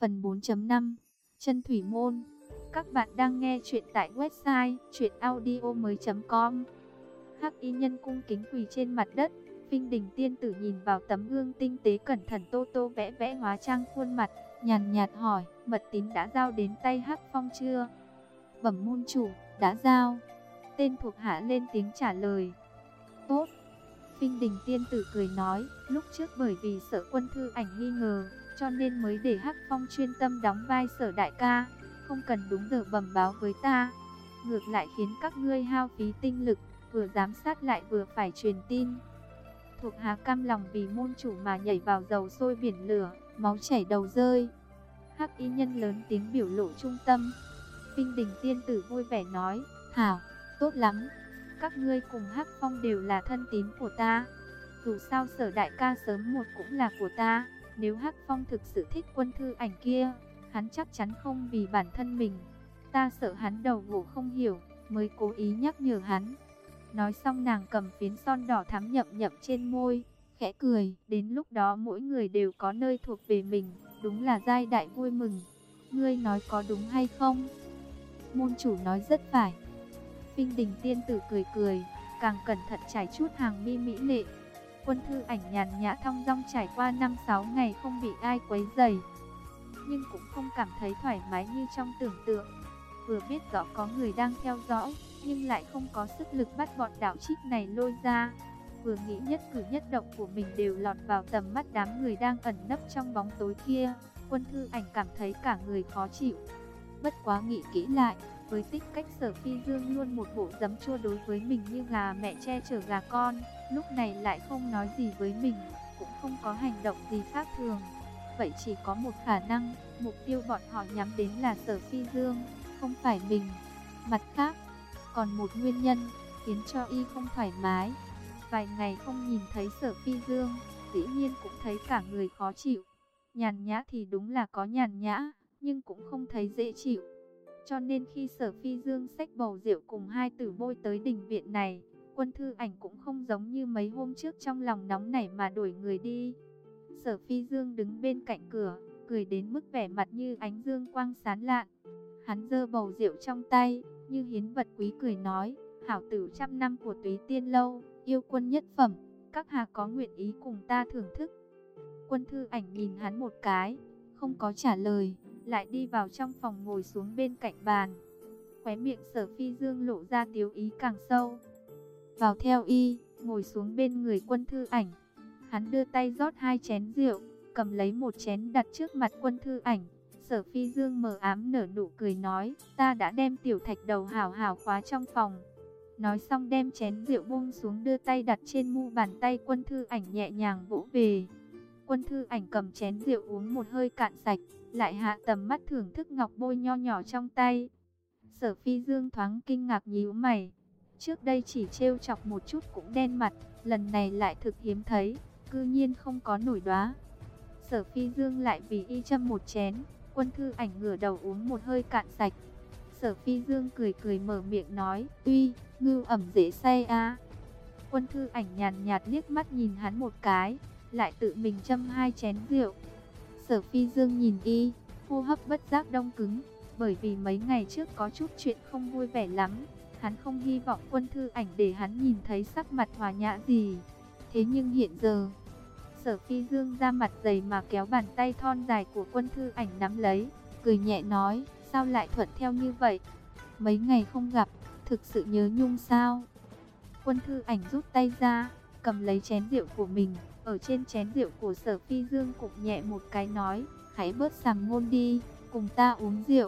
Phần 4.5 Chân Thủy Môn. Các bạn đang nghe chuyện tại website chuyenaudio.com. Hắc y nhân cung kính quỳ trên mặt đất. Phinh Đình tiên tử nhìn vào tấm gương tinh tế cẩn thận tô tô vẽ vẽ hóa trang khuôn mặt, nhàn nhạt hỏi: mật tín đã giao đến tay Hắc Phong chưa? Bẩm môn chủ, đã giao. Tên thuộc hạ lên tiếng trả lời. Tốt. Phinh Đình tiên tử cười nói, lúc trước bởi vì sợ Quân Thư Ảnh nghi ngờ, cho nên mới để Hắc Phong chuyên tâm đóng vai Sở đại ca, không cần đúng giờ bẩm báo với ta. Ngược lại khiến các ngươi hao phí tinh lực, vừa giám sát lại vừa phải truyền tin. Thuộc hạ cam lòng vì môn chủ mà nhảy vào dầu sôi biển lửa, máu chảy đầu rơi. Hắc y nhân lớn tiếng biểu lộ trung tâm. Phinh Đình tiên tử vui vẻ nói, hảo, tốt lắm. Các ngươi cùng Hắc Phong đều là thân tín của ta. Dù sao Sở đại ca sớm một cũng là của ta. Nếu Hắc Phong thực sự thích Quân Thư Ảnh kia, hắn chắc chắn không vì bản thân mình. Ta sợ hắn đầu gỗ không hiểu, mới cố ý nhắc nhở hắn. Nói xong nàng cầm phiến son đỏ thắm nhậm nhậm trên môi, khẽ cười. Đến lúc đó mỗi người đều có nơi thuộc về mình, đúng là giai đại vui mừng. Ngươi nói có đúng hay không? Môn chủ nói rất phải. Phinh Đình tiên tử cười cười, càng cẩn thận trải chút hàng mi mỹ lệ. Quân Thư Ảnh nhàn nhã thong dong trải qua 5-6 ngày không bị ai quấy rầy, nhưng cũng không cảm thấy thoải mái như trong tưởng tượng. Vừa biết rõ có người đang theo dõi, nhưng lại không có sức lực bắt bọn đạo trích này lôi ra. Vừa nghĩ nhất cử nhất động của mình đều lọt vào tầm mắt đám người đang ẩn nấp trong bóng tối kia, Quân Thư Ảnh cảm thấy cả người khó chịu. Bất quá nghĩ kỹ lại, với tính cách Sở Phi Dương luôn một bộ giấm chua đối với mình như gà mẹ che chở gà con, lúc này lại không nói gì với mình, cũng không có hành động gì khác thường. Vậy chỉ có một khả năng, mục tiêu bọn họ nhắm đến là Sở Phi Dương, không phải mình. Mặt khác, còn một nguyên nhân khiến cho y không thoải mái. Vài ngày không nhìn thấy Sở Phi Dương, dĩ nhiên cũng thấy cả người khó chịu. Nhàn nhã thì đúng là có nhàn nhã, nhưng cũng không thấy dễ chịu. Cho nên khi Sở Phi Dương xách bầu rượu cùng hai tử bôi tới đình viện này, Quân Thư Ảnh cũng không giống như mấy hôm trước trong lòng nóng nảy mà đuổi người đi. Sở Phi Dương đứng bên cạnh cửa, cười đến mức vẻ mặt như ánh dương quang sáng lạn. Hắn giơ bầu rượu trong tay, như hiến vật quý cười nói, hảo tử trăm năm của Túy Tiên Lâu, yêu quân nhất phẩm, các hạ có nguyện ý cùng ta thưởng thức. Quân Thư Ảnh nhìn hắn một cái, không có trả lời, lại đi vào trong phòng ngồi xuống bên cạnh bàn. Khóe miệng Sở Phi Dương lộ ra tiếu ý càng sâu. Vào theo y, ngồi xuống bên người Quân Thư Ảnh. Hắn đưa tay rót 2 chén rượu, cầm lấy một chén đặt trước mặt Quân Thư Ảnh. Sở Phi Dương mờ ám nở nụ cười nói, ta đã đem tiểu thạch đầu hảo hảo khóa trong phòng. Nói xong đem chén rượu buông xuống, đưa tay đặt trên mu bàn tay Quân Thư Ảnh nhẹ nhàng vỗ về. Quân Thư Ảnh cầm chén rượu uống một hơi cạn sạch, lại hạ tầm mắt thưởng thức ngọc bôi nho nhỏ trong tay. Sở Phi Dương thoáng kinh ngạc nhíu mày. Trước đây chỉ trêu chọc một chút cũng đen mặt, lần này lại thực hiếm thấy, cư nhiên không có nổi đoá. Sở Phi Dương lại vì y châm một chén. Quân Thư Ảnh ngửa đầu uống một hơi cạn sạch. Sở Phi Dương cười cười mở miệng nói, uy, ngưu ẩm dễ say a. Quân Thư Ảnh nhàn nhạt liếc mắt nhìn hắn một cái, lại tự mình châm 2 chén rượu. Sở Phi Dương nhìn y, hô hấp bất giác đông cứng, bởi vì mấy ngày trước có chút chuyện không vui vẻ lắm. Hắn không hy vọng Quân Thư Ảnh để hắn nhìn thấy sắc mặt hòa nhã gì. Thế nhưng hiện giờ, Sở Phi Dương ra mặt dày mà kéo bàn tay thon dài của Quân Thư Ảnh nắm lấy, cười nhẹ nói, sao lại thuận theo như vậy? Mấy ngày không gặp, thực sự nhớ nhung sao? Quân Thư Ảnh rút tay ra, cầm lấy chén rượu của mình, ở trên chén rượu của Sở Phi Dương cục nhẹ một cái nói, hãy bớt sàm ngôn đi, cùng ta uống rượu.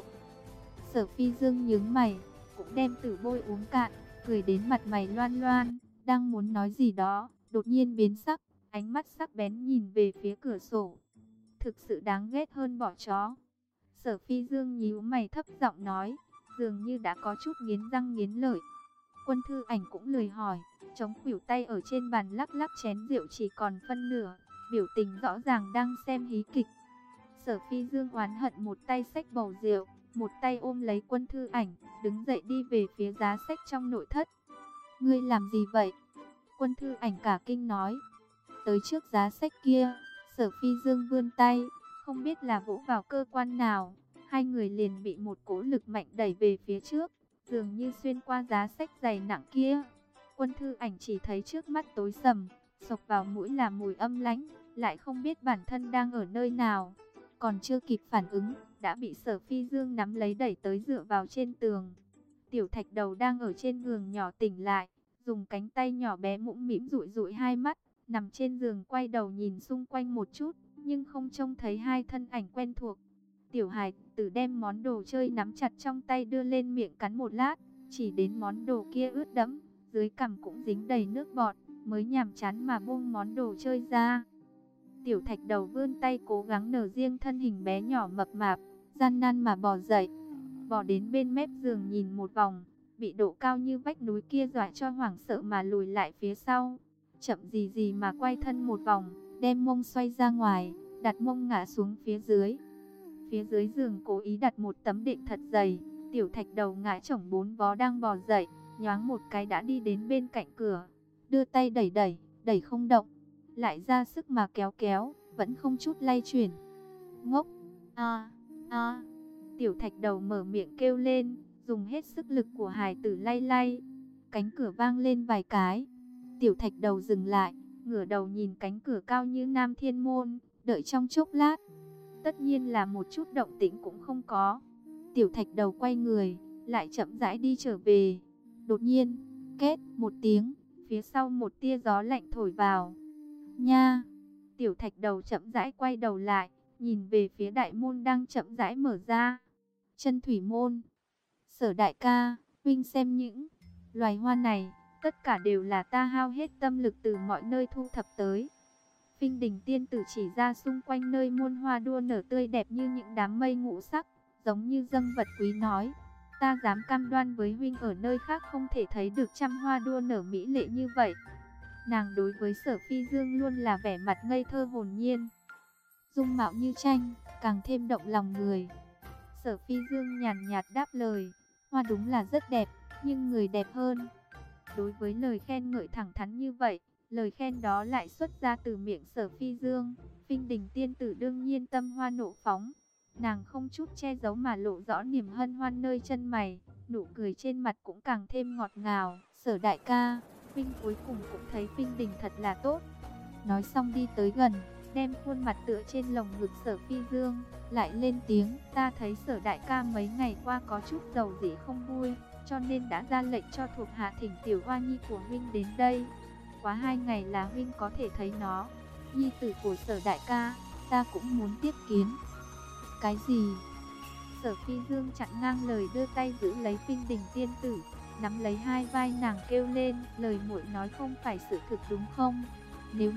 Sở Phi Dương nhướng mày, cũng đem tử bôi uống cạn, cười đến mặt mày loan loan, đang muốn nói gì đó, đột nhiên biến sắc, ánh mắt sắc bén nhìn về phía cửa sổ. Thực sự đáng ghét hơn bọ chó. Sở Phi Dương nhíu mày thấp giọng nói, dường như đã có chút nghiến răng nghiến lợi. Quân Thư Ảnh cũng lười hỏi, chống khuỷu tay ở trên bàn lắc lắc chén rượu chỉ còn phân nửa, biểu tình rõ ràng đang xem hí kịch. Sở Phi Dương oán hận một tay xách bầu rượu, một tay ôm lấy Quân Thư Ảnh, đứng dậy đi về phía giá sách trong nội thất. Ngươi làm gì vậy? Quân Thư Ảnh cả kinh nói. Tới trước giá sách kia, Sở Phi Dương vươn tay, không biết là vỗ vào cơ quan nào, hai người liền bị một cỗ lực mạnh đẩy về phía trước, dường như xuyên qua giá sách dày nặng kia. Quân Thư Ảnh chỉ thấy trước mắt tối sầm, xộc vào mũi là mùi âm lãnh, lại không biết bản thân đang ở nơi nào. Còn chưa kịp phản ứng, đã bị Sở Phi Dương nắm lấy đẩy tới dựa vào trên tường. Tiểu Thạch Đầu đang ở trên giường nhỏ tỉnh lại, dùng cánh tay nhỏ bé mũm mĩm dụi dụi hai mắt, nằm trên giường quay đầu nhìn xung quanh một chút, nhưng không trông thấy hai thân ảnh quen thuộc. Tiểu Hải Tử đem món đồ chơi nắm chặt trong tay đưa lên miệng cắn một lát, chỉ đến món đồ kia ướt đẫm, dưới cằm cũng dính đầy nước bọt, mới nhàm chán mà buông món đồ chơi ra. Tiểu Thạch Đầu vươn tay cố gắng nở riêng thân hình bé nhỏ mập mạp, gian nan mà bò dậy, bò đến bên mép giường nhìn một vòng, bị độ cao như vách núi kia dọa cho hoảng sợ mà lùi lại phía sau. Chậm gì gì mà quay thân một vòng, đem mông xoay ra ngoài, đặt mông ngã xuống phía dưới. Phía dưới giường cố ý đặt một tấm đệm thật dày, Tiểu Thạch Đầu ngã chổng bốn vó đang bò dậy, nhoáng một cái đã đi đến bên cạnh cửa, đưa tay đẩy đẩy, đẩy không động, lại ra sức mà kéo kéo, vẫn không chút lay chuyển. Ngốc! Tiểu Thạch Đầu mở miệng kêu lên, dùng hết sức lực của hài tử lay lay. Cánh cửa vang lên vài cái. Tiểu Thạch Đầu dừng lại, ngửa đầu nhìn cánh cửa cao như Nam Thiên Môn, đợi trong chốc lát. Tất nhiên là một chút động tĩnh cũng không có. Tiểu Thạch Đầu quay người, lại chậm rãi đi trở về. Đột nhiên, két một tiếng, phía sau một tia gió lạnh thổi vào. Nha! Tiểu Thạch Đầu chậm rãi quay đầu lại, nhìn về phía đại môn đang chậm rãi mở ra. Chân thủy môn. Sở đại ca, huynh xem những loài hoa này, tất cả đều là ta hao hết tâm lực từ mọi nơi thu thập tới. Phinh Đình tiên tử chỉ ra xung quanh nơi muôn hoa đua nở tươi đẹp như những đám mây ngũ sắc, giống như dâng vật quý nói. Ta dám cam đoan với huynh ở nơi khác không thể thấy được trăm hoa đua nở mỹ lệ như vậy. Nàng đối với Sở Phi Dương luôn là vẻ mặt ngây thơ hồn nhiên, dung mạo như tranh, càng thêm động lòng người. Sở Phi Dương nhàn nhạt đáp lời, hoa đúng là rất đẹp, nhưng người đẹp hơn. Đối với lời khen ngợi thẳng thắn như vậy, lời khen đó lại xuất ra từ miệng Sở Phi Dương, Phinh Đình tiên tử đương nhiên tâm hoa nộ phóng. Nàng không chút che giấu mà lộ rõ niềm hân hoan nơi chân mày, nụ cười trên mặt cũng càng thêm ngọt ngào. Sở đại ca, Vinh cuối cùng cũng thấy Phinh Đình thật là tốt. Nói xong đi tới gần, đem khuôn mặt tựa trên lồng ngực Sở Phi Dương, lại lên tiếng, ta thấy Sở đại ca mấy ngày qua có chút dầu dĩ không vui, cho nên đã ra lệnh cho thuộc hạ thỉnh tiểu oa nhi của huynh đến đây. Quá 2 ngày là huynh có thể thấy nó. Nhi tử của Sở đại ca, ta cũng muốn tiếp kiến. Cái gì? Sở Phi Dương chặn ngang lời, đưa tay giữ lấy Phinh Đình tiên tử, nắm lấy hai vai nàng kêu lên, lời muội nói không phải sự thực đúng không? Nếu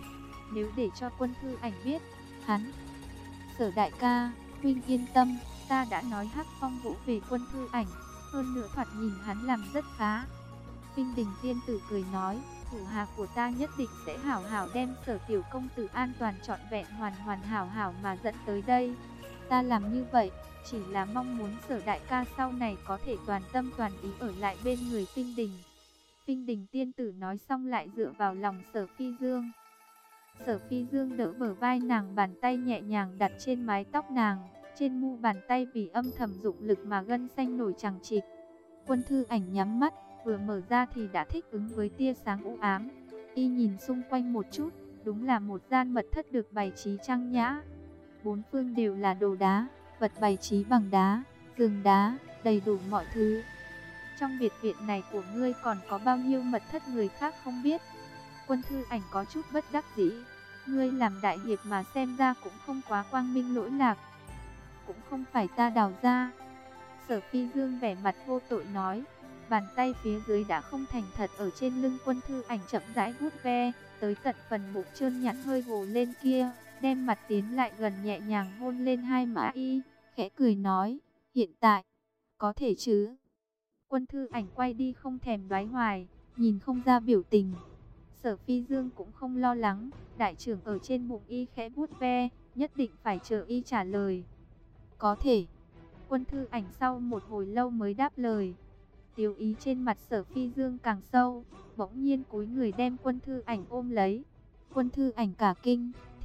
để cho Quân Thư Ảnh biết, hắn... Sở đại ca, huynh yên tâm, ta đã nói Hắc Phong Vũ về Quân Thư Ảnh, hơn nữa thoạt nhìn hắn làm rất khá. Phinh Đình tiên tử cười nói, thủ hạ của ta nhất định sẽ hảo hảo đem Sở tiểu công tử an toàn trọn vẹn hoàn hảo hảo mà dẫn tới đây. Ta làm như vậy, chỉ là mong muốn Sở đại ca sau này có thể toàn tâm toàn ý ở lại bên người Phinh Đình. Phinh Đình tiên tử nói xong lại dựa vào lòng Sở Phi Dương. Sở Phi Dương đỡ bờ vai nàng, bàn tay nhẹ nhàng đặt trên mái tóc nàng, trên mu bàn tay vì âm thầm dụng lực mà gân xanh nổi chằng chịt. Quân Thư Ảnh nhắm mắt, vừa mở ra thì đã thích ứng với tia sáng u ám. Y nhìn xung quanh một chút, đúng là một gian mật thất được bày trí trang nhã. Bốn phương đều là đồ đá, vật bày trí bằng đá, giường đá, đầy đủ mọi thứ. Trong biệt viện này của ngươi còn có bao nhiêu mật thất người khác không biết. Quân Thư Ảnh có chút bất đắc dĩ. Ngươi làm đại hiệp mà xem ra cũng không quá quang minh lỗi lạc. Cũng không phải ta đào ra. Sở Phi Dương vẻ mặt vô tội nói. Bàn tay phía dưới đã không thành thật ở trên lưng Quân Thư Ảnh chậm rãi vuốt ve, tới tận phần bụng trơn nhẵn hơi gồ lên kia, đem mặt tiến lại gần nhẹ nhàng hôn lên hai má y, khẽ cười nói, hiện tại, có thể chứ. Quân Thư Ảnh quay đi không thèm đoái hoài, nhìn không ra biểu tình. Sở Phi Dương cũng không lo lắng, đại trưởng ở trên bụng y khẽ vuốt ve, nhất định phải chờ y trả lời. Có thể. Quân Thư Ảnh sau một hồi lâu mới đáp lời. Tiêu ý trên mặt Sở Phi Dương càng sâu, bỗng nhiên cúi người đem Quân Thư Ảnh ôm lấy. Quân Thư Ảnh cả kinh,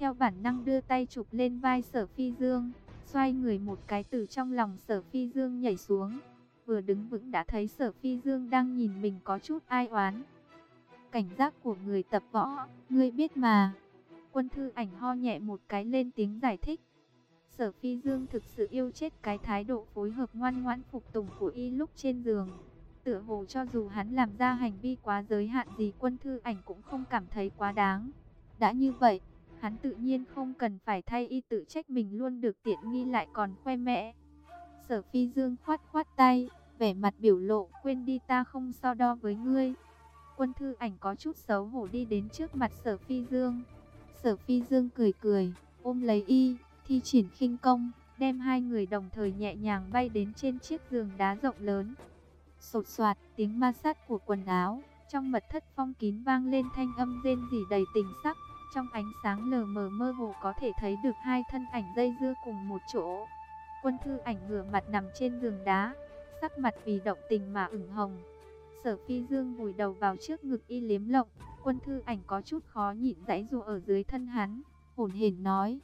theo bản năng đưa tay chụp lên vai Sở Phi Dương, xoay người một cái từ trong lòng Sở Phi Dương nhảy xuống. Vừa đứng vững đã thấy Sở Phi Dương đang nhìn mình có chút ai oán. Cảnh giác của người tập võ, ngươi biết mà. Quân Thư Ảnh ho nhẹ một cái lên tiếng giải thích. Sở Phi Dương thực sự yêu chết cái thái độ phối hợp ngoan ngoãn phục tùng của y lúc trên giường. Tựa hồ cho dù hắn làm ra hành vi quá giới hạn gì, Quân Thư Ảnh cũng không cảm thấy quá đáng. Đã như vậy, hắn tự nhiên không cần phải thay y tự trách mình luôn được tiện nghi lại còn khoe mẽ. Sở Phi Dương khoát khoát tay, vẻ mặt biểu lộ, quên đi, ta không so đo với ngươi. Quân Thư Ảnh có chút xấu hổ đi đến trước mặt Sở Phi Dương. Sở Phi Dương cười cười, ôm lấy y, thi triển khinh công, đem hai người đồng thời nhẹ nhàng bay đến trên chiếc giường đá rộng lớn. Sột soạt, tiếng ma sát của quần áo, trong mật thất phong kín vang lên thanh âm rên rỉ đầy tình sắc. Trong ánh sáng lờ mờ mơ hồ có thể thấy được hai thân ảnh dây dưa cùng một chỗ. Quân Thư Ảnh ngửa mặt nằm trên giường đá, sắc mặt vì động tình mà ửng hồng. Sở Phi Dương vùi đầu vào trước ngực y liếm lộng. Quân Thư Ảnh có chút khó nhịn giãy giụa ở dưới thân hắn, hổn hển nói,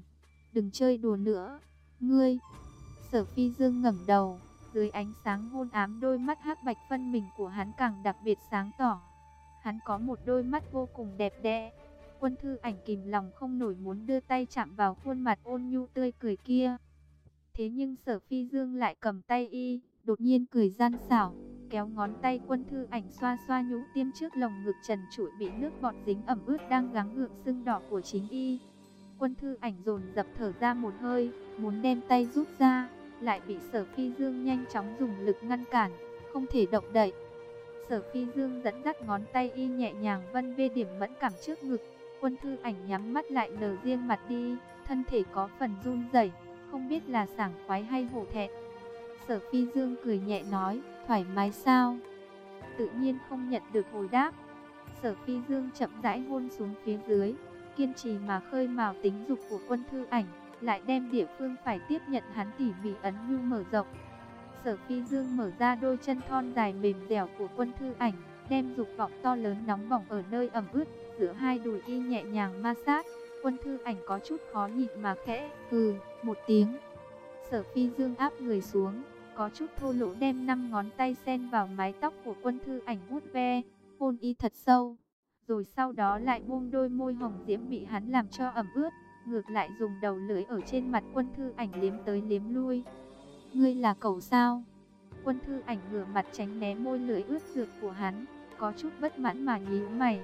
đừng chơi đùa nữa, ngươi. Sở Phi Dương ngẩng đầu, dưới ánh sáng hôn ám đôi mắt hắc bạch phân minh của hắn càng đặc biệt sáng tỏ. Hắn có một đôi mắt vô cùng đẹp đẽ. Quân Thư Ảnh kìm lòng không nổi muốn đưa tay chạm vào khuôn mặt ôn nhu tươi cười kia. Thế nhưng Sở Phi Dương lại cầm tay y, đột nhiên cười gian xảo, kéo ngón tay Quân Thư Ảnh xoa xoa nhũ tiêm trước lồng ngực trần trụi bị nước bọt dính ẩm ướt đang gắng gượng sưng đỏ của chính y. Quân Thư Ảnh dồn dập thở ra một hơi, muốn đem tay rút ra, lại bị Sở Phi Dương nhanh chóng dùng lực ngăn cản, không thể động đậy. Sở Phi Dương dẫn dắt ngón tay y nhẹ nhàng vân về điểm mẫn cảm trước ngực. Quân Thư Ảnh nhắm mắt lại nở riêng mặt đi, thân thể có phần run rẩy, không biết là sảng khoái hay hổ thẹn. Sở Phi Dương cười nhẹ nói, thoải mái sao? Tự nhiên không nhận được hồi đáp. Sở Phi Dương chậm rãi hôn xuống phía dưới, kiên trì mà khơi mào tính dục của Quân Thư Ảnh, lại đem địa phương phải tiếp nhận hắn tỉ mỉ ấn nhu mở rộng. Sở Phi Dương mở ra đôi chân thon dài mềm dẻo của Quân Thư Ảnh, đem dục vọng to lớn nóng bỏng ở nơi ẩm ướt giữa hai đùi y nhẹ nhàng ma sát. Quân Thư Ảnh có chút khó nhịn mà khẽ một tiếng. Sở Phi Dương áp người xuống, có chút thô lỗ đem 5 ngón tay xen vào mái tóc của Quân Thư Ảnh vuốt ve, hôn y thật sâu. Rồi sau đó lại buông đôi môi hồng diễm bị hắn làm cho ẩm ướt, ngược lại dùng đầu lưỡi ở trên mặt Quân Thư Ảnh liếm tới liếm lui. Ngươi là cẩu sao? Quân Thư Ảnh ngửa mặt tránh né môi lưỡi ướt rượt của hắn, có chút bất mãn mà nhíu mày.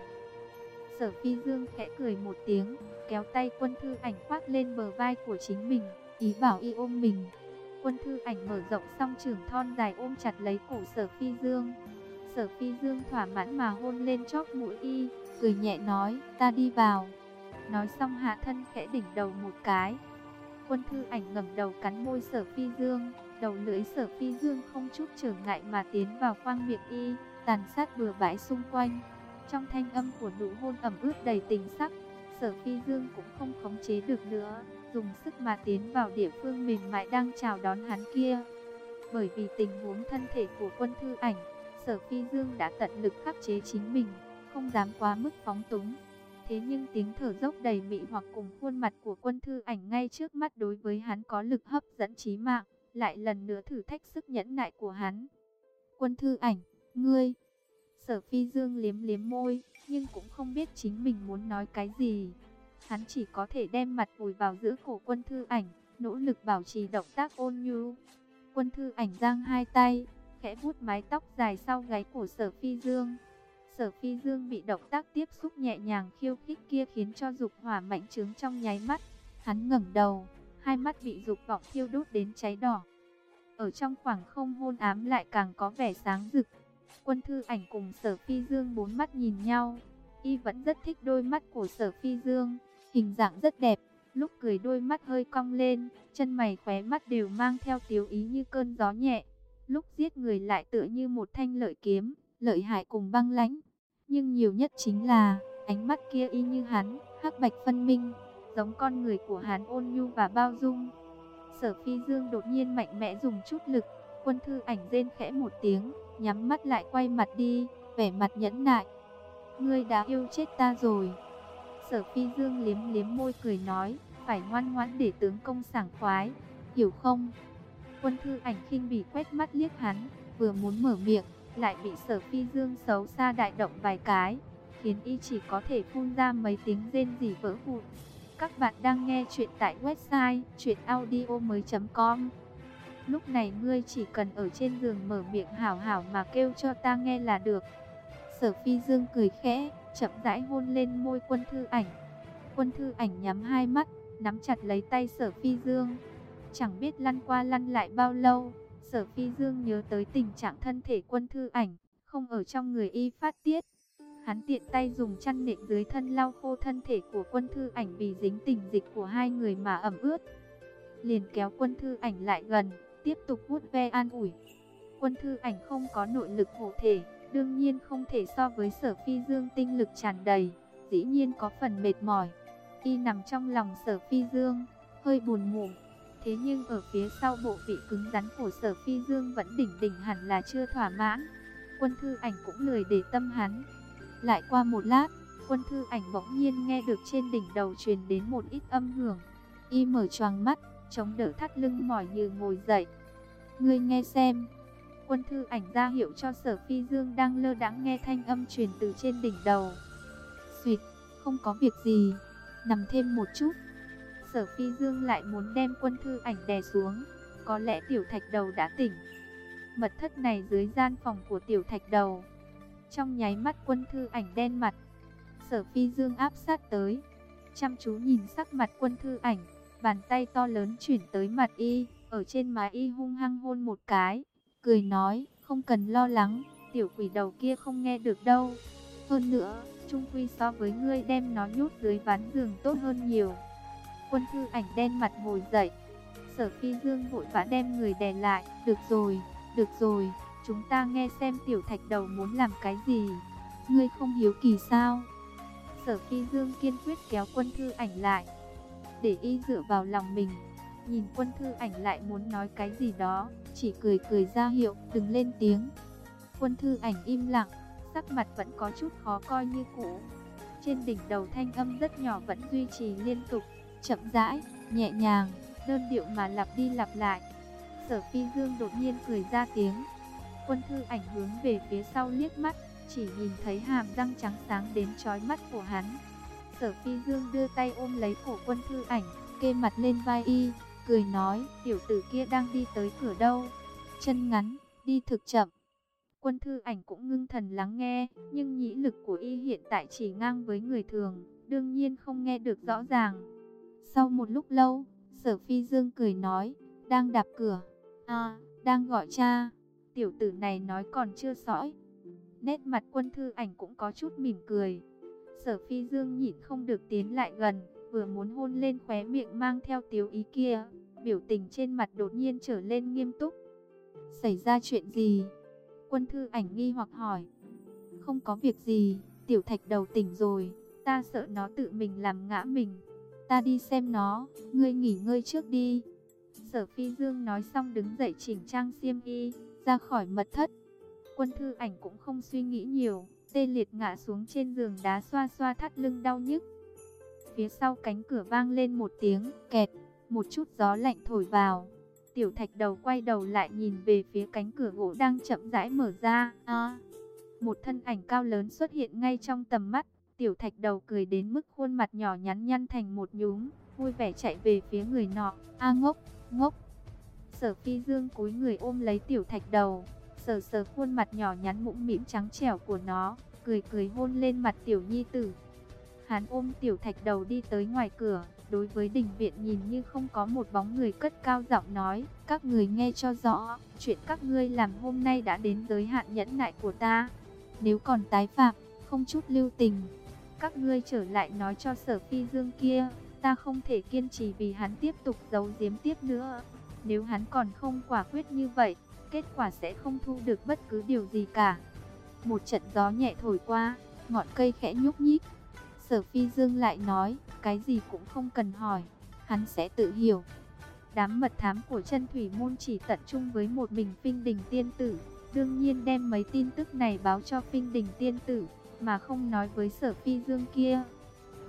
Sở Phi Dương khẽ cười một tiếng, kéo tay Quân Thư Ảnh khoác lên bờ vai của chính mình, ý bảo y ôm mình. Quân Thư Ảnh mở rộng song chưởng thon dài ôm chặt lấy cổ Sở Phi Dương. Sở Phi Dương thỏa mãn mà hôn lên chóp mũi y, cười nhẹ nói, ta đi vào. Nói xong hạ thân khẽ đỉnh đầu một cái. Quân Thư Ảnh ngẩng đầu cắn môi Sở Phi Dương, đầu lưỡi Sở Phi Dương không chút trở ngại mà tiến vào khoang miệng y, tàn sát bừa bãi xung quanh. Trong thanh âm của nụ hôn ẩm ướt đầy tình sắc, Sở Phi Dương cũng không khống chế được nữa, dùng sức mà tiến vào địa phương mềm mại đang chào đón hắn kia. Bởi vì tình huống thân thể của Quân Thư Ảnh, Sở Phi Dương đã tận lực khắc chế chính mình, không dám quá mức phóng túng. Thế nhưng tiếng thở dốc đầy mị hoặc cùng khuôn mặt của Quân Thư Ảnh ngay trước mắt đối với hắn có lực hấp dẫn chí mạng, lại lần nữa thử thách sức nhẫn nại của hắn. Quân Thư Ảnh, ngươi... Sở Phi Dương liếm liếm môi, nhưng cũng không biết chính mình muốn nói cái gì. Hắn chỉ có thể đem mặt vùi vào giữa cổ Quân Thư Ảnh, nỗ lực bảo trì động tác ôn nhu. Quân Thư Ảnh giang hai tay, khẽ vuốt mái tóc dài sau gáy của Sở Phi Dương. Sở Phi Dương bị động tác tiếp xúc nhẹ nhàng khiêu khích kia khiến cho dục hỏa mạnh trướng trong nháy mắt. Hắn ngẩng đầu, hai mắt bị dục vọng thiêu đốt đến cháy đỏ. Ở trong khoảng không hôn ám lại càng có vẻ sáng rực. Quân Thư Ảnh cùng Sở Phi Dương bốn mắt nhìn nhau. Y vẫn rất thích đôi mắt của Sở Phi Dương, hình dạng rất đẹp, lúc cười đôi mắt hơi cong lên, chân mày khóe mắt đều mang theo tiếu ý như cơn gió nhẹ. Lúc giết người lại tựa như một thanh lợi kiếm, lợi hại cùng băng lãnh. Nhưng nhiều nhất chính là, ánh mắt kia y như hắn, hắc bạch phân minh, giống con người của hắn ôn nhu và bao dung. Sở Phi Dương đột nhiên mạnh mẽ dùng chút lực, Quân Thư Ảnh rên khẽ một tiếng, nhắm mắt lại quay mặt đi, vẻ mặt nhẫn nại. Ngươi đã yêu chết ta rồi. Sở Phi Dương liếm liếm môi cười nói, phải ngoan ngoãn để tướng công sảng khoái, hiểu không? Quân Thư Ảnh khinh bỉ quét mắt liếc hắn, vừa muốn mở miệng, lại bị Sở Phi Dương xấu xa đại động vài cái, khiến y chỉ có thể phun ra mấy tiếng rên rỉ vỡ vụn. Các bạn đang nghe chuyện tại website chuyenaudio.com. Lúc này ngươi chỉ cần ở trên giường mở miệng hảo hảo mà kêu cho ta nghe là được. Sở Phi Dương cười khẽ, chậm rãi hôn lên môi Quân Thư Ảnh. Quân Thư Ảnh nhắm hai mắt, nắm chặt lấy tay Sở Phi Dương. Chẳng biết lăn qua lăn lại bao lâu, Sở Phi Dương nhớ tới tình trạng thân thể Quân Thư Ảnh, không ở trong người y phát tiết. Hắn tiện tay dùng chăn nệm dưới thân lau khô thân thể của Quân Thư Ảnh vì dính tình dịch của hai người mà ẩm ướt. Liền kéo Quân Thư Ảnh lại gần, tiếp tục vuốt ve an ủi. Quân Thư Ảnh không có nội lực hộ thể, đương nhiên không thể so với Sở Phi Dương tinh lực tràn đầy, dĩ nhiên có phần mệt mỏi. Y nằm trong lòng Sở Phi Dương, hơi buồn ngủ. Thế nhưng ở phía sau bộ vị cứng rắn của Sở Phi Dương vẫn đỉnh đỉnh hẳn là chưa thỏa mãn. Quân Thư Ảnh cũng lười để tâm hắn. Lại qua một lát, Quân Thư Ảnh bỗng nhiên nghe được trên đỉnh đầu truyền đến một ít âm hưởng. Y mở choàng mắt, chống đỡ thắt lưng mỏi như ngồi dậy. Ngươi nghe xem. Quân Thư Ảnh ra hiệu cho Sở Phi Dương đang lơ đãng nghe thanh âm truyền từ trên đỉnh đầu. Xuyệt, không có việc gì, nằm thêm một chút. Sở Phi Dương lại muốn đem Quân Thư Ảnh đè xuống. Có lẽ Tiểu Thạch Đầu đã tỉnh. Mật thất này dưới gian phòng của Tiểu Thạch Đầu. Trong nháy mắt Quân Thư Ảnh đen mặt. Sở Phi Dương áp sát tới, chăm chú nhìn sắc mặt Quân Thư Ảnh. Bàn tay to lớn chuyển tới mặt y, ở trên má y hung hăng hôn một cái. Cười nói, không cần lo lắng, tiểu quỷ đầu kia không nghe được đâu. Hơn nữa, chung quy so với ngươi đem nó nhốt dưới ván giường tốt hơn nhiều. Quân Thư Ảnh đen mặt ngồi dậy. Sở Phi Dương vội vã đem người đè lại. Được rồi, chúng ta nghe xem Tiểu Thạch Đầu muốn làm cái gì. Ngươi không hiếu kỳ sao? Sở Phi Dương kiên quyết kéo Quân Thư Ảnh lại, để y dựa vào lòng mình. Nhìn Quân Thư Ảnh lại muốn nói cái gì đó, chỉ cười cười ra hiệu đừng lên tiếng. Quân Thư Ảnh im lặng, sắc mặt vẫn có chút khó coi như cũ. Trên đỉnh đầu thanh âm rất nhỏ vẫn duy trì liên tục, chậm rãi, nhẹ nhàng, đơn điệu mà lặp đi lặp lại. Sở Phi Dương đột nhiên cười ra tiếng. Quân Thư Ảnh hướng về phía sau liếc mắt, chỉ nhìn thấy hàm răng trắng sáng đến chói mắt của hắn. Sở Phi Dương đưa tay ôm lấy cổ Quân Thư Ảnh, kê mặt lên vai y, cười nói, tiểu tử kia đang đi tới cửa đâu. Chân ngắn, đi thực chậm. Quân Thư Ảnh cũng ngưng thần lắng nghe, nhưng nhĩ lực của y hiện tại chỉ ngang với người thường, đương nhiên không nghe được rõ ràng. Sau một lúc lâu, Sở Phi Dương cười nói, đang đạp cửa. À, đang gọi cha. Tiểu tử này nói còn chưa sõi. Nét mặt Quân Thư Ảnh cũng có chút mỉm cười. Sở Phi Dương nhịn không được tiến lại gần, vừa muốn hôn lên khóe miệng mang theo tiếu ý kia, biểu tình trên mặt đột nhiên trở lên nghiêm túc. Xảy ra chuyện gì? Quân Thư Ảnh nghi hoặc hỏi. Không có việc gì, Tiểu Thạch Đầu tỉnh rồi, ta sợ nó tự mình làm ngã mình. Ta đi xem nó, ngươi nghỉ ngơi trước đi. Sở Phi Dương nói xong đứng dậy chỉnh trang xiêm y, ra khỏi mật thất. Quân Thư Ảnh cũng không suy nghĩ nhiều, tê liệt ngã xuống trên giường đá xoa xoa thắt lưng đau nhức. Phía sau cánh cửa vang lên một tiếng kẹt, một chút gió lạnh thổi vào. Tiểu Thạch Đầu quay đầu lại nhìn về phía cánh cửa gỗ đang chậm rãi mở ra. Một thân ảnh cao lớn xuất hiện ngay trong tầm mắt. Tiểu Thạch Đầu cười đến mức khuôn mặt nhỏ nhắn nhăn thành một nhúm, vui vẻ chạy về phía người nọ. Ngốc, ngốc. Sở Phi Dương cúi người ôm lấy Tiểu Thạch Đầu, sờ sờ khuôn mặt nhỏ nhắn mũm mĩm trắng trẻo của nó, cười cười hôn lên mặt tiểu nhi tử. Hắn ôm Tiểu Thạch Đầu đi tới ngoài cửa, đối với đình viện nhìn như không có một bóng người cất cao giọng nói, các người nghe cho rõ, chuyện các ngươi làm hôm nay đã đến giới hạn nhẫn nại của ta. Nếu còn tái phạm, không chút lưu tình, các ngươi trở lại nói cho Sở Phi Dương kia, ta không thể kiên trì vì hắn tiếp tục giấu giếm tiếp nữa. Nếu hắn còn không quả quyết như vậy, kết quả sẽ không thu được bất cứ điều gì cả. Một trận gió nhẹ thổi qua, ngọn cây khẽ nhúc nhích. Sở Phi Dương lại nói, cái gì cũng không cần hỏi, hắn sẽ tự hiểu. Đám mật thám của Chân Thủy Môn chỉ tận trung với một mình Phinh Đình Tiên Tử, đương nhiên đem mấy tin tức này báo cho Phinh Đình Tiên Tử, mà không nói với Sở Phi Dương kia.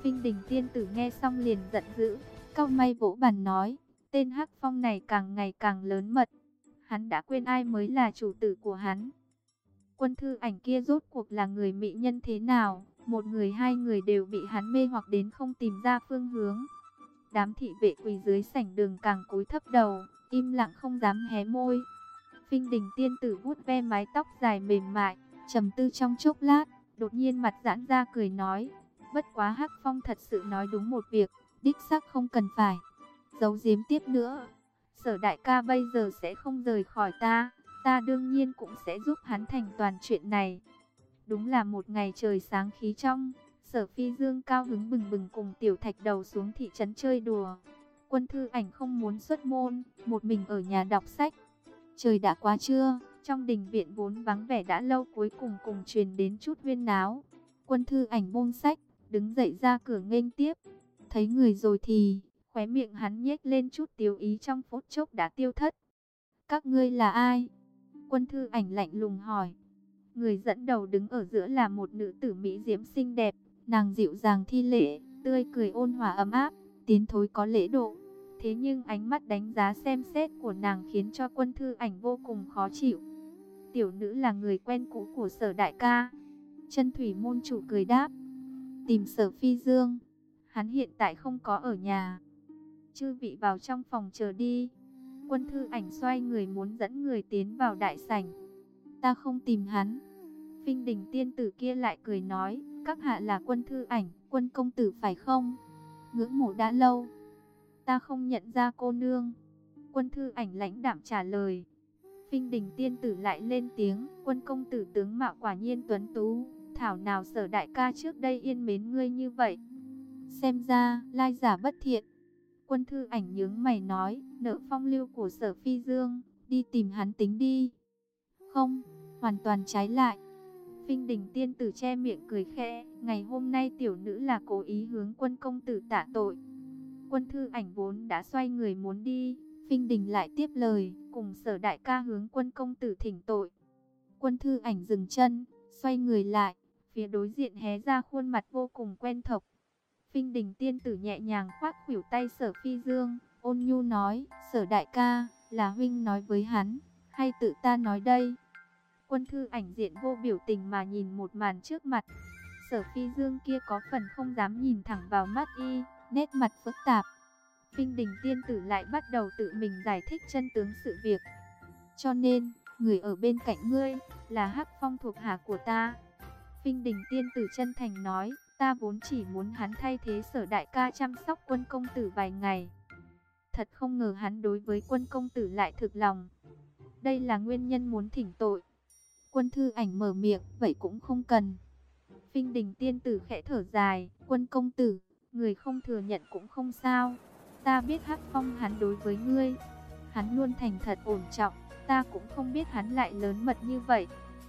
Phinh Đình tiên tử nghe xong liền giận dữ, cau mày vỗ bàn nói, tên Hắc Phong này càng ngày càng lớn mật. Hắn đã quên ai mới là chủ tử của hắn. Quân Thư Ảnh kia rốt cuộc là người mỹ nhân thế nào? Một người hai người đều bị hắn mê hoặc đến không tìm ra phương hướng. Đám thị vệ quỳ dưới sảnh đường càng cúi thấp đầu, im lặng không dám hé môi. Phinh Đình tiên tử vuốt ve mái tóc dài mềm mại, trầm tư trong chốc lát, đột nhiên mặt giãn ra cười nói, bất quá Hắc Phong thật sự nói đúng một việc, đích xác không cần phải giấu giếm tiếp nữa. Sở đại ca bây giờ sẽ không rời khỏi ta, ta đương nhiên cũng sẽ giúp hắn thành toàn chuyện này. Đúng là một ngày trời sáng khí trong, Sở Phi Dương cao hứng bừng bừng cùng Tiểu Thạch Đầu xuống thị trấn chơi đùa. Quân Thư Ảnh không muốn xuất môn, một mình ở nhà đọc sách. Trời đã quá trưa, trong đình viện vốn vắng vẻ đã lâu cuối cùng truyền đến chút huyên náo. Quân Thư Ảnh buông sách, đứng dậy ra cửa nghênh tiếp. Thấy người rồi thì, khóe miệng hắn nhếch lên chút tiếu ý trong phút chốc đã tiêu thất. Các ngươi là ai? Quân Thư Ảnh lạnh lùng hỏi. Người dẫn đầu đứng ở giữa là một nữ tử mỹ diễm xinh đẹp, nàng dịu dàng thi lễ, tươi cười ôn hòa ấm áp, tiến thối có lễ độ. Thế nhưng ánh mắt đánh giá xem xét của nàng khiến cho Quân Thư Ảnh vô cùng khó chịu. Tiểu nữ là người quen cũ của Sở đại ca. Chân thủy môn chủ cười đáp. Tìm Sở Phi Dương. Hắn hiện tại không có ở nhà. Chư vị vào trong phòng chờ đi. Quân Thư Ảnh xoay người muốn dẫn người tiến vào đại sảnh. Ta không tìm hắn. Phinh Đình tiên tử kia lại cười nói, các hạ là Quân Thư Ảnh, Quân công tử phải không? Ngưỡng mộ đã lâu. Ta không nhận ra cô nương. Quân Thư Ảnh lãnh đạm trả lời. Phinh Đình tiên tử lại lên tiếng, Quân công tử tướng mạo quả nhiên tuấn tú, thảo nào Sở đại ca trước đây yên mến ngươi như vậy. Xem ra, lai giả bất thiện. Quân Thư Ảnh nhướng mày nói, nợ phong lưu của Sở Phi Dương, đi tìm hắn tính đi. Không, hoàn toàn trái lại. Phinh Đình tiên tử che miệng cười khẽ, ngày hôm nay tiểu nữ là cố ý hướng Quân công tử tạ tội. Quân Thư Ảnh vốn đã xoay người muốn đi, Phinh Đình lại tiếp lời, cùng Sở đại ca hướng Quân công tử thỉnh tội. Quân Thư Ảnh dừng chân, xoay người lại, phía đối diện hé ra khuôn mặt vô cùng quen thuộc. Phinh Đình tiên tử nhẹ nhàng khoác khuỷu tay Sở Phi Dương, ôn nhu nói, Sở đại ca, là huynh nói với hắn, hay tự ta nói đây? Quân Thư Ảnh diện vô biểu tình mà nhìn một màn trước mặt. Sở Phi Dương kia có phần không dám nhìn thẳng vào mắt y, nét mặt phức tạp. Phinh Đình tiên tử lại bắt đầu tự mình giải thích chân tướng sự việc. Cho nên, người ở bên cạnh ngươi, là Hắc Phong thuộc hạ của ta. Phinh Đình tiên tử chân thành nói, ta vốn chỉ muốn hắn thay thế Sở đại ca chăm sóc Quân công tử vài ngày. Thật không ngờ hắn đối với Quân công tử lại thực lòng. Đây là nguyên nhân muốn thỉnh tội. Quân Thư Ảnh mở miệng, vậy cũng không cần. Phinh Đình tiên tử khẽ thở dài, Quân công tử, người không thừa nhận cũng không sao. Ta biết Hắc Phong hắn đối với ngươi, hắn luôn thành thật ổn trọng, ta cũng không biết hắn lại lớn mật như vậy.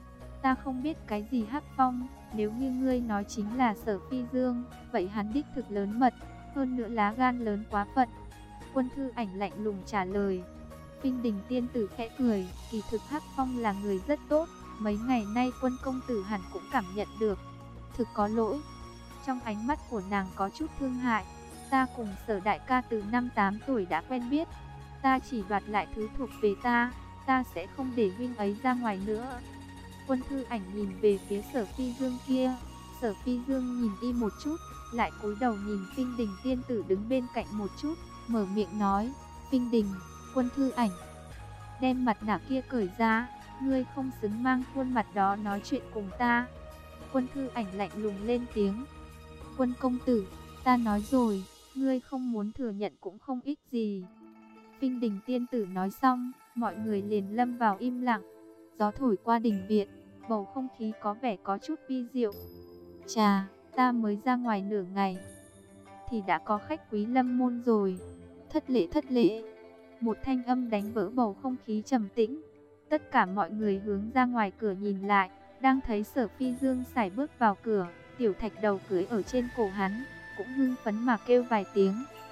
Ta không biết cái gì Hắc Phong, nếu như ngươi nói chính là Sở Phi Dương, vậy hắn đích thực lớn mật, hơn nữa lá gan lớn quá phận. Quân Thư Ảnh lạnh lùng trả lời. Phinh Đình tiên tử khẽ cười, kỳ thực Hắc Phong là người rất tốt, mấy ngày nay Quân công tử hẳn cũng cảm nhận được. Thực có lỗi. Trong ánh mắt của nàng có chút thương hại. Ta cùng Sở đại ca từ năm 8 tuổi đã quen biết. Ta chỉ đoạt lại thứ thuộc về ta, ta sẽ không để huynh ấy ra ngoài nữa. Quân Thư Ảnh nhìn về phía Sở Phi Dương kia. Sở Phi Dương nhìn y một chút, lại cúi đầu nhìn Phinh Đình tiên tử đứng bên cạnh một chút, mở miệng nói, Phinh Đình, Quân Thư Ảnh, đem mặt nạ kia cởi ra, ngươi không xứng mang khuôn mặt đó nói chuyện cùng ta. Quân Thư Ảnh lạnh lùng lên tiếng, Quân công tử, ta nói rồi, ngươi không muốn thừa nhận cũng không ích gì. Phinh Đình tiên tử nói xong, mọi người liền lâm vào im lặng. Gió thổi qua đình viện, bầu không khí có vẻ có chút vi diệu. Chà, ta mới ra ngoài nửa ngày thì đã có khách quý lâm môn rồi. Thất lễ thất lễ. Một thanh âm đánh vỡ bầu không khí trầm tĩnh. Tất cả mọi người hướng ra ngoài cửa nhìn lại, đang thấy Sở Phi Dương sải bước vào cửa, Tiểu Thạch Đầu cưỡi ở trên cổ hắn, cũng hưng phấn mà kêu vài tiếng.